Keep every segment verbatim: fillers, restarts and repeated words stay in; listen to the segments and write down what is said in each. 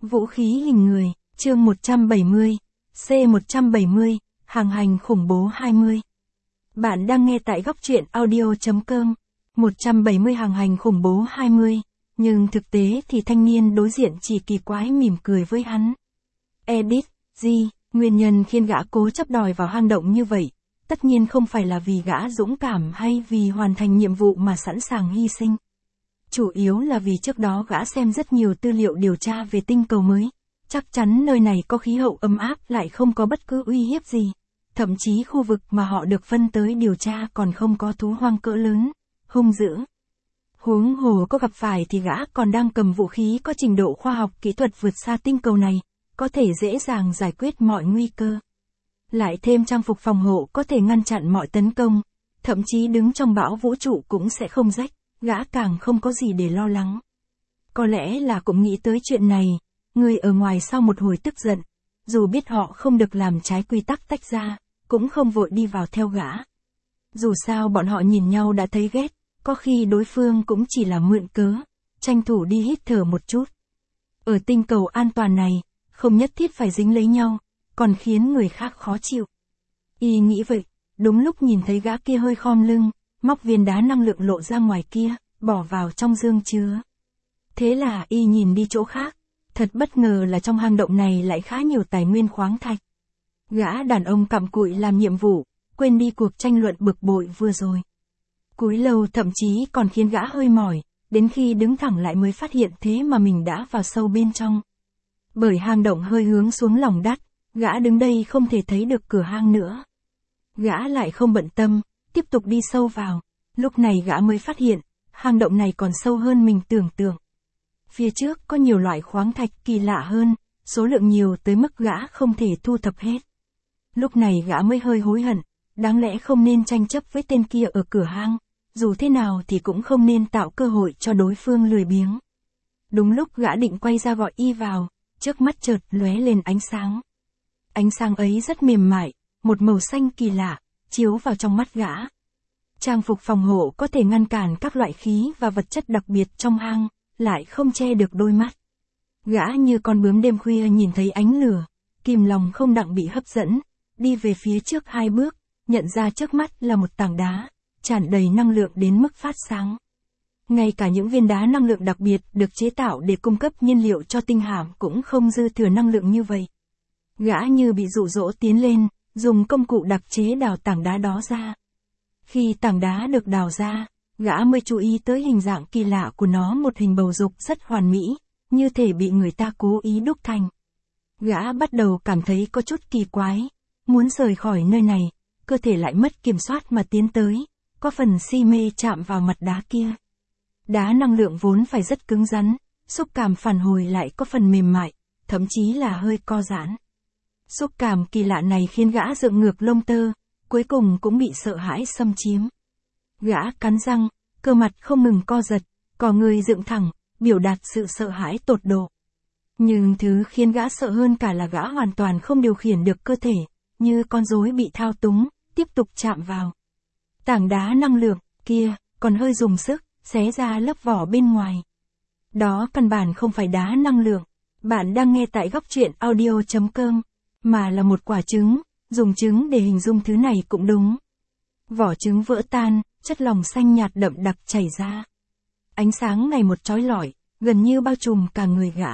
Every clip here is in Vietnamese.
Vũ khí hình người, chương một trăm bảy mươi, C một trăm bảy mươi, hàng hành khủng bố hai mươi. Bạn đang nghe tại góc truyện audio.com, một trăm bảy mươi hàng hành khủng bố hai mươi, nhưng thực tế thì thanh niên đối diện chỉ kỳ quái mỉm cười với hắn. Edit, G, nguyên nhân khiến gã cố chấp đòi vào hang động như vậy, tất nhiên không phải là vì gã dũng cảm hay vì hoàn thành nhiệm vụ mà sẵn sàng hy sinh. Chủ yếu là vì trước đó gã xem rất nhiều tư liệu điều tra về tinh cầu mới. Chắc chắn nơi này có khí hậu ấm áp lại không có bất cứ uy hiếp gì. Thậm chí khu vực mà họ được phân tới điều tra còn không có thú hoang cỡ lớn, hung dữ. Huống hồ có gặp phải thì gã còn đang cầm vũ khí có trình độ khoa học kỹ thuật vượt xa tinh cầu này, có thể dễ dàng giải quyết mọi nguy cơ. Lại thêm trang phục phòng hộ có thể ngăn chặn mọi tấn công, thậm chí đứng trong bão vũ trụ cũng sẽ không rách, gã càng không có gì để lo lắng. Có lẽ là cũng nghĩ tới chuyện này, người ở ngoài sau một hồi tức giận, dù biết họ không được làm trái quy tắc tách ra, cũng không vội đi vào theo gã. Dù sao bọn họ nhìn nhau đã thấy ghét, có khi đối phương cũng chỉ là mượn cớ, tranh thủ đi hít thở một chút. Ở tinh cầu an toàn này, không nhất thiết phải dính lấy nhau, còn khiến người khác khó chịu. Y nghĩ vậy, đúng lúc nhìn thấy gã kia hơi khom lưng, móc viên đá năng lượng lộ ra ngoài kia, bỏ vào trong dương chứa. Thế là y nhìn đi chỗ khác, thật bất ngờ là trong hang động này lại khá nhiều tài nguyên khoáng thạch. Gã đàn ông cặm cụi làm nhiệm vụ, quên đi cuộc tranh luận bực bội vừa rồi. Cúi lâu thậm chí còn khiến gã hơi mỏi, đến khi đứng thẳng lại mới phát hiện thế mà mình đã vào sâu bên trong. Bởi hang động hơi hướng xuống lòng đất, gã đứng đây không thể thấy được cửa hang nữa. Gã lại không bận tâm, tiếp tục đi sâu vào, lúc này gã mới phát hiện, hang động này còn sâu hơn mình tưởng tượng. Phía trước có nhiều loại khoáng thạch kỳ lạ hơn, số lượng nhiều tới mức gã không thể thu thập hết. Lúc này gã mới hơi hối hận, đáng lẽ không nên tranh chấp với tên kia ở cửa hang, dù thế nào thì cũng không nên tạo cơ hội cho đối phương lười biếng. Đúng lúc gã định quay ra gọi y vào, trước mắt chợt lóe lên ánh sáng. Ánh sáng ấy rất mềm mại, một màu xanh kỳ lạ, chiếu vào trong mắt gã. Trang phục phòng hộ có thể ngăn cản các loại khí và vật chất đặc biệt trong hang, lại không che được đôi mắt. Gã như con bướm đêm khuya nhìn thấy ánh lửa, kìm lòng không đặng bị hấp dẫn, đi về phía trước hai bước, nhận ra trước mắt là một tảng đá, tràn đầy năng lượng đến mức phát sáng. Ngay cả những viên đá năng lượng đặc biệt được chế tạo để cung cấp nhiên liệu cho tinh hạm cũng không dư thừa năng lượng như vậy. Gã như bị dụ dỗ tiến lên, dùng công cụ đặc chế đào tảng đá đó ra. Khi tảng đá được đào ra, gã mới chú ý tới hình dạng kỳ lạ của nó, một hình bầu dục rất hoàn mỹ, như thể bị người ta cố ý đúc thành. Gã bắt đầu cảm thấy có chút kỳ quái, muốn rời khỏi nơi này, cơ thể lại mất kiểm soát mà tiến tới, có phần si mê chạm vào mặt đá kia. Đá năng lượng vốn phải rất cứng rắn, xúc cảm phản hồi lại có phần mềm mại, thậm chí là hơi co giãn. Xúc cảm kỳ lạ này khiến gã dựng ngược lông tơ, cuối cùng cũng bị sợ hãi xâm chiếm. Gã cắn răng, cơ mặt không ngừng co giật, cò người dựng thẳng, biểu đạt sự sợ hãi tột độ. Nhưng thứ khiến gã sợ hơn cả là gã hoàn toàn không điều khiển được cơ thể, như con rối bị thao túng, tiếp tục chạm vào. Tảng đá năng lượng kia còn hơi dùng sức, xé ra lớp vỏ bên ngoài. Đó căn bản không phải đá năng lượng. Bạn đang nghe tại góc truyện audio.com, mà là một quả trứng, dùng trứng để hình dung thứ này cũng đúng. Vỏ trứng vỡ tan, chất lỏng xanh nhạt đậm đặc chảy ra. Ánh sáng ngày một chói lọi, gần như bao trùm cả người gã.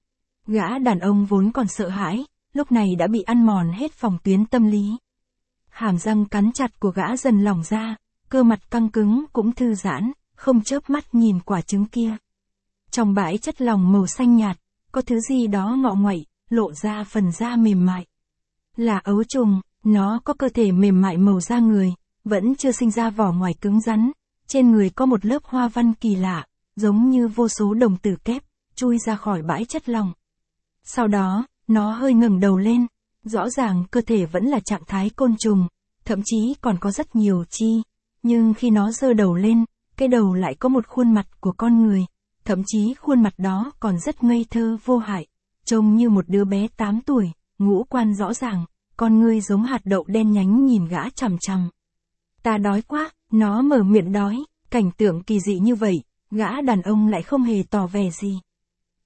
Gã đàn ông vốn còn sợ hãi, lúc này đã bị ăn mòn hết phòng tuyến tâm lý. Hàm răng cắn chặt của gã dần lỏng ra, cơ mặt căng cứng cũng thư giãn, không chớp mắt nhìn quả trứng kia. Trong bãi chất lỏng màu xanh nhạt, có thứ gì đó ngọ nguậy, lộ ra phần da mềm mại. Là ấu trùng, nó có cơ thể mềm mại màu da người, vẫn chưa sinh ra vỏ ngoài cứng rắn, trên người có một lớp hoa văn kỳ lạ, giống như vô số đồng tử kép, chui ra khỏi bãi chất lỏng. Sau đó, nó hơi ngẩng đầu lên, rõ ràng cơ thể vẫn là trạng thái côn trùng, thậm chí còn có rất nhiều chi, nhưng khi nó giơ đầu lên, cái đầu lại có một khuôn mặt của con người, thậm chí khuôn mặt đó còn rất ngây thơ vô hại, trông như một đứa bé tám tuổi, ngũ quan rõ ràng, con ngươi giống hạt đậu đen nhánh nhìn gã chằm chằm. Ta đói quá, nó mở miệng đói, cảnh tượng kỳ dị như vậy, gã đàn ông lại không hề tỏ vẻ gì.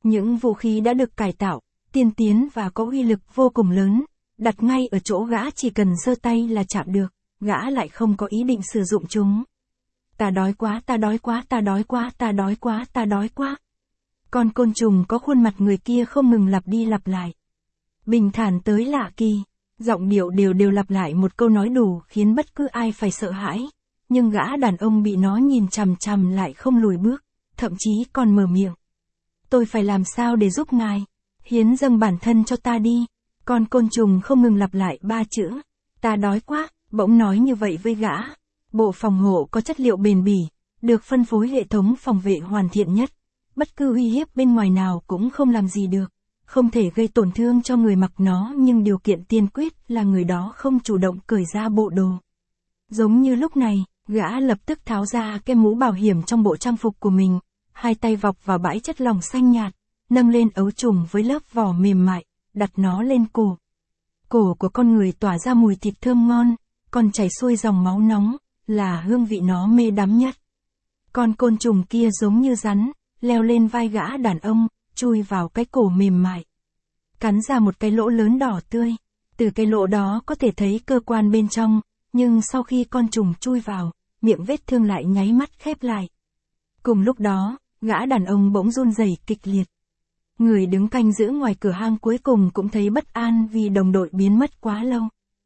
Những vũ khí đã được cải tạo, tiên tiến và có uy lực vô cùng lớn, đặt ngay ở chỗ gã chỉ cần giơ tay là chạm được, gã lại không có ý định sử dụng chúng. Ta đói quá, ta đói quá, ta đói quá, ta đói quá, ta đói quá. Con côn trùng có khuôn mặt người kia không ngừng lặp đi lặp lại. Bình thản tới lạ kỳ, giọng điệu đều đều lặp lại một câu nói đủ khiến bất cứ ai phải sợ hãi, nhưng gã đàn ông bị nó nhìn chằm chằm lại không lùi bước, thậm chí còn mở miệng. Tôi phải làm sao để giúp ngài? Hiến dâng bản thân cho ta đi. Con côn trùng không ngừng lặp lại ba chữ. Ta đói quá, bỗng nói như vậy với gã. Bộ phòng hộ có chất liệu bền bỉ, được phân phối hệ thống phòng vệ hoàn thiện nhất. Bất cứ uy hiếp bên ngoài nào cũng không làm gì được. Không thể gây tổn thương cho người mặc nó, nhưng điều kiện tiên quyết là người đó không chủ động cởi ra bộ đồ. Giống như lúc này, gã lập tức tháo ra cái mũ bảo hiểm trong bộ trang phục của mình, hai tay vọc vào bãi chất lỏng xanh nhạt, nâng lên ấu trùng với lớp vỏ mềm mại, đặt nó lên cổ. Cổ của con người tỏa ra mùi thịt thơm ngon, còn chảy xuôi dòng máu nóng, là hương vị nó mê đắm nhất. Con côn trùng kia giống như rắn, leo lên vai gã đàn ông, chui vào cái cổ mềm mại. Cắn ra một cái lỗ lớn đỏ tươi, từ cái lỗ đó có thể thấy cơ quan bên trong, nhưng sau khi con trùng chui vào, miệng vết thương lại nháy mắt khép lại. Cùng lúc đó, gã đàn ông bỗng run rẩy kịch liệt. Người đứng canh giữ ngoài cửa hang cuối cùng cũng thấy bất an vì đồng đội biến mất quá lâu.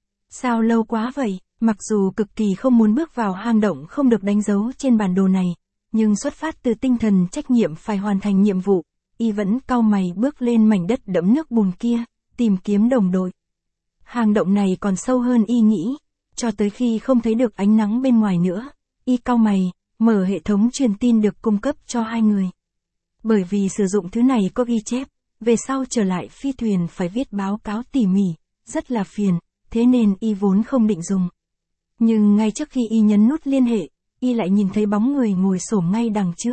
Sao lâu quá vậy? Mặc dù cực kỳ không muốn bước vào hang động không được đánh dấu trên bản đồ này, nhưng xuất phát từ tinh thần trách nhiệm phải hoàn thành nhiệm vụ, y vẫn cau mày bước lên mảnh đất đẫm nước bùn kia, tìm kiếm đồng đội. Hang động này còn sâu hơn y nghĩ, cho tới khi không thấy được ánh nắng bên ngoài nữa, y cau mày, mở hệ thống truyền tin được cung cấp cho hai người. Bởi vì sử dụng thứ này có ghi chép, về sau trở lại phi thuyền phải viết báo cáo tỉ mỉ, rất là phiền, thế nên y vốn không định dùng. Nhưng ngay trước khi y nhấn nút liên hệ, y lại nhìn thấy bóng người ngồi xổm ngay đằng trước.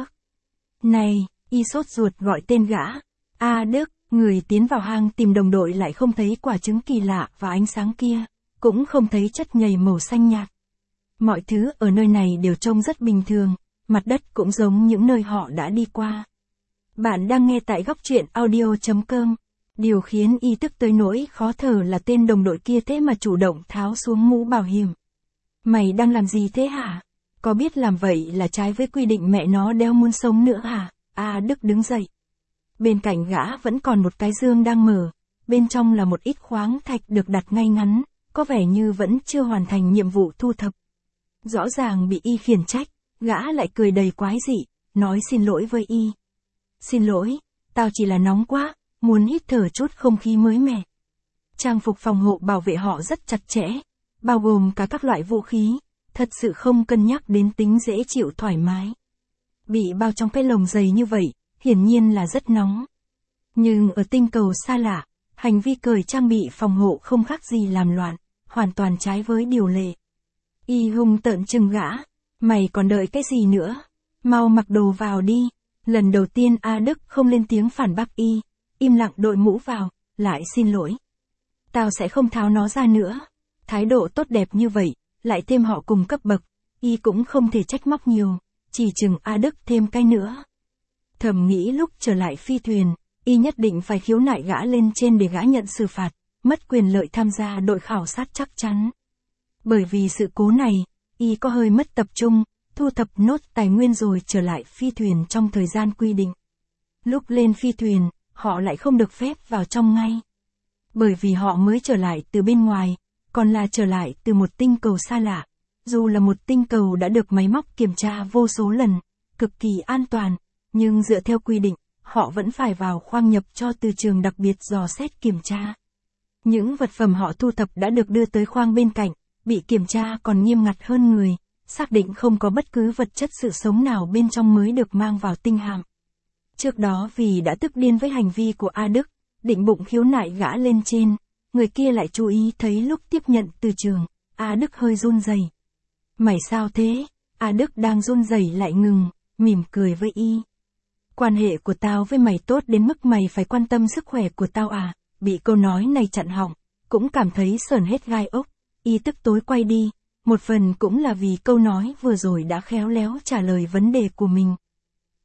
Này, y sốt ruột gọi tên gã. A Đức, người tiến vào hang tìm đồng đội lại không thấy quả trứng kỳ lạ và ánh sáng kia, cũng không thấy chất nhầy màu xanh nhạt. Mọi thứ ở nơi này đều trông rất bình thường, mặt đất cũng giống những nơi họ đã đi qua. Bạn đang nghe tại góc truyện audio chấm com. Điều khiến y tức tới nỗi khó thở là tên đồng đội kia thế mà chủ động tháo xuống mũ bảo hiểm. Mày đang làm gì thế hả? Có biết làm vậy là trái với quy định mẹ nó đeo muốn sống nữa hả? A Đức đứng dậy. Bên cạnh gã vẫn còn một cái dương đang mở, bên trong là một ít khoáng thạch được đặt ngay ngắn, có vẻ như vẫn chưa hoàn thành nhiệm vụ thu thập. Rõ ràng bị y khiển trách, gã lại cười đầy quái dị, nói xin lỗi với y. Xin lỗi, tao chỉ là nóng quá, muốn hít thở chút không khí mới mẻ. Trang phục phòng hộ bảo vệ họ rất chặt chẽ, bao gồm cả các loại vũ khí, thật sự không cân nhắc đến tính dễ chịu thoải mái. Bị bao trong cái lồng dày như vậy, hiển nhiên là rất nóng. Nhưng ở tinh cầu xa lạ, hành vi cởi trang bị phòng hộ không khác gì làm loạn, hoàn toàn trái với điều lệ. Y hung tợn chừng gã, mày còn đợi cái gì nữa? Mau mặc đồ vào đi. Lần đầu tiên A Đức không lên tiếng phản bác y, im lặng đội mũ vào, lại xin lỗi. Tao sẽ không tháo nó ra nữa. Thái độ tốt đẹp như vậy, lại thêm họ cùng cấp bậc, y cũng không thể trách móc nhiều, chỉ chừng A Đức thêm cái nữa. Thầm nghĩ lúc trở lại phi thuyền, y nhất định phải khiếu nại gã lên trên để gã nhận xử phạt, mất quyền lợi tham gia đội khảo sát chắc chắn. Bởi vì sự cố này, y có hơi mất tập trung, thu thập nốt tài nguyên rồi trở lại phi thuyền trong thời gian quy định. Lúc lên phi thuyền, họ lại không được phép vào trong ngay. Bởi vì họ mới trở lại từ bên ngoài, còn là trở lại từ một tinh cầu xa lạ. Dù là một tinh cầu đã được máy móc kiểm tra vô số lần, cực kỳ an toàn, nhưng dựa theo quy định, họ vẫn phải vào khoang nhập cho từ trường đặc biệt dò xét kiểm tra. Những vật phẩm họ thu thập đã được đưa tới khoang bên cạnh, bị kiểm tra còn nghiêm ngặt hơn người, xác định không có bất cứ vật chất sự sống nào bên trong mới được mang vào tinh hạm. Trước đó vì đã tức điên với hành vi của A Đức, định bụng khiếu nại gã lên trên, người kia lại chú ý thấy lúc tiếp nhận từ trường, A Đức hơi run rẩy. Mày sao thế? A Đức đang run rẩy lại ngừng, mỉm cười với y. Quan hệ của tao với mày tốt đến mức mày phải quan tâm sức khỏe của tao à? Bị câu nói này chặn họng, cũng cảm thấy sởn hết gai ốc, y tức tối quay đi, một phần cũng là vì câu nói vừa rồi đã khéo léo trả lời vấn đề của mình.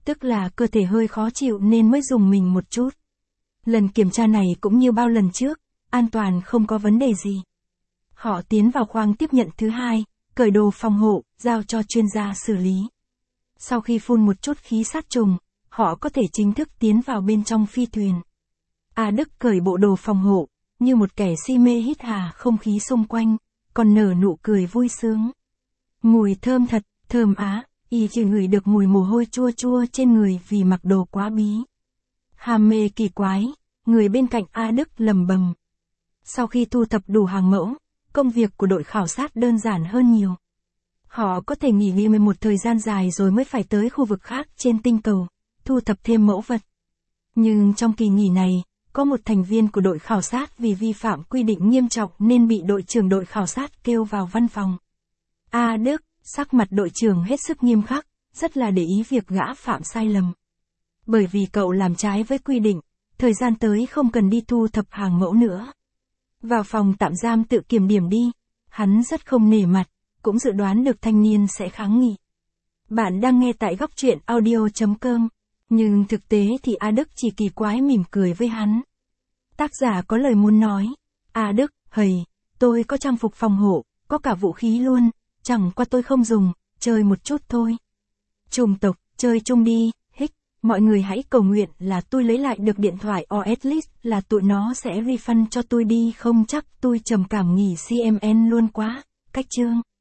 Tức là cơ thể hơi khó chịu nên mới dùng mình một chút. Lần kiểm tra này cũng như bao lần trước, an toàn không có vấn đề gì. Họ tiến vào khoang tiếp nhận thứ hai, cởi đồ phòng hộ, giao cho chuyên gia xử lý. Sau khi phun một chút khí sát trùng, họ có thể chính thức tiến vào bên trong phi thuyền. A Đức cởi bộ đồ phòng hộ, như một kẻ si mê hít hà không khí xung quanh, còn nở nụ cười vui sướng. Mùi thơm thật, thơm á, y chỉ ngửi được mùi mồ hôi chua chua trên người vì mặc đồ quá bí. Ham mê kỳ quái, người bên cạnh A Đức lầm bầm. Sau khi thu thập đủ hàng mẫu, công việc của đội khảo sát đơn giản hơn nhiều. Họ có thể nghỉ ngơi một thời gian dài rồi mới phải tới khu vực khác trên tinh cầu, thu thập thêm mẫu vật. Nhưng trong kỳ nghỉ này, có một thành viên của đội khảo sát vì vi phạm quy định nghiêm trọng nên bị đội trưởng đội khảo sát kêu vào văn phòng. A Đức, sắc mặt đội trưởng hết sức nghiêm khắc, rất là để ý việc gã phạm sai lầm. Bởi vì cậu làm trái với quy định, thời gian tới không cần đi thu thập hàng mẫu nữa. Vào phòng tạm giam tự kiểm điểm đi, hắn rất không nể mặt, cũng dự đoán được thanh niên sẽ kháng nghị. Bạn đang nghe tại góc truyện audio chấm com, nhưng thực tế thì A Đức chỉ kỳ quái mỉm cười với hắn. Tác giả có lời muốn nói, A Đức, hầy, tôi có trang phục phòng hộ, có cả vũ khí luôn, chẳng qua tôi không dùng, chơi một chút thôi. Chủng tộc, chơi chung đi, hích, mọi người hãy cầu nguyện là tôi lấy lại được điện thoại or at least là tụi nó sẽ refund cho tôi đi không chắc tôi trầm cảm nghỉ xê em en luôn quá, cách chương.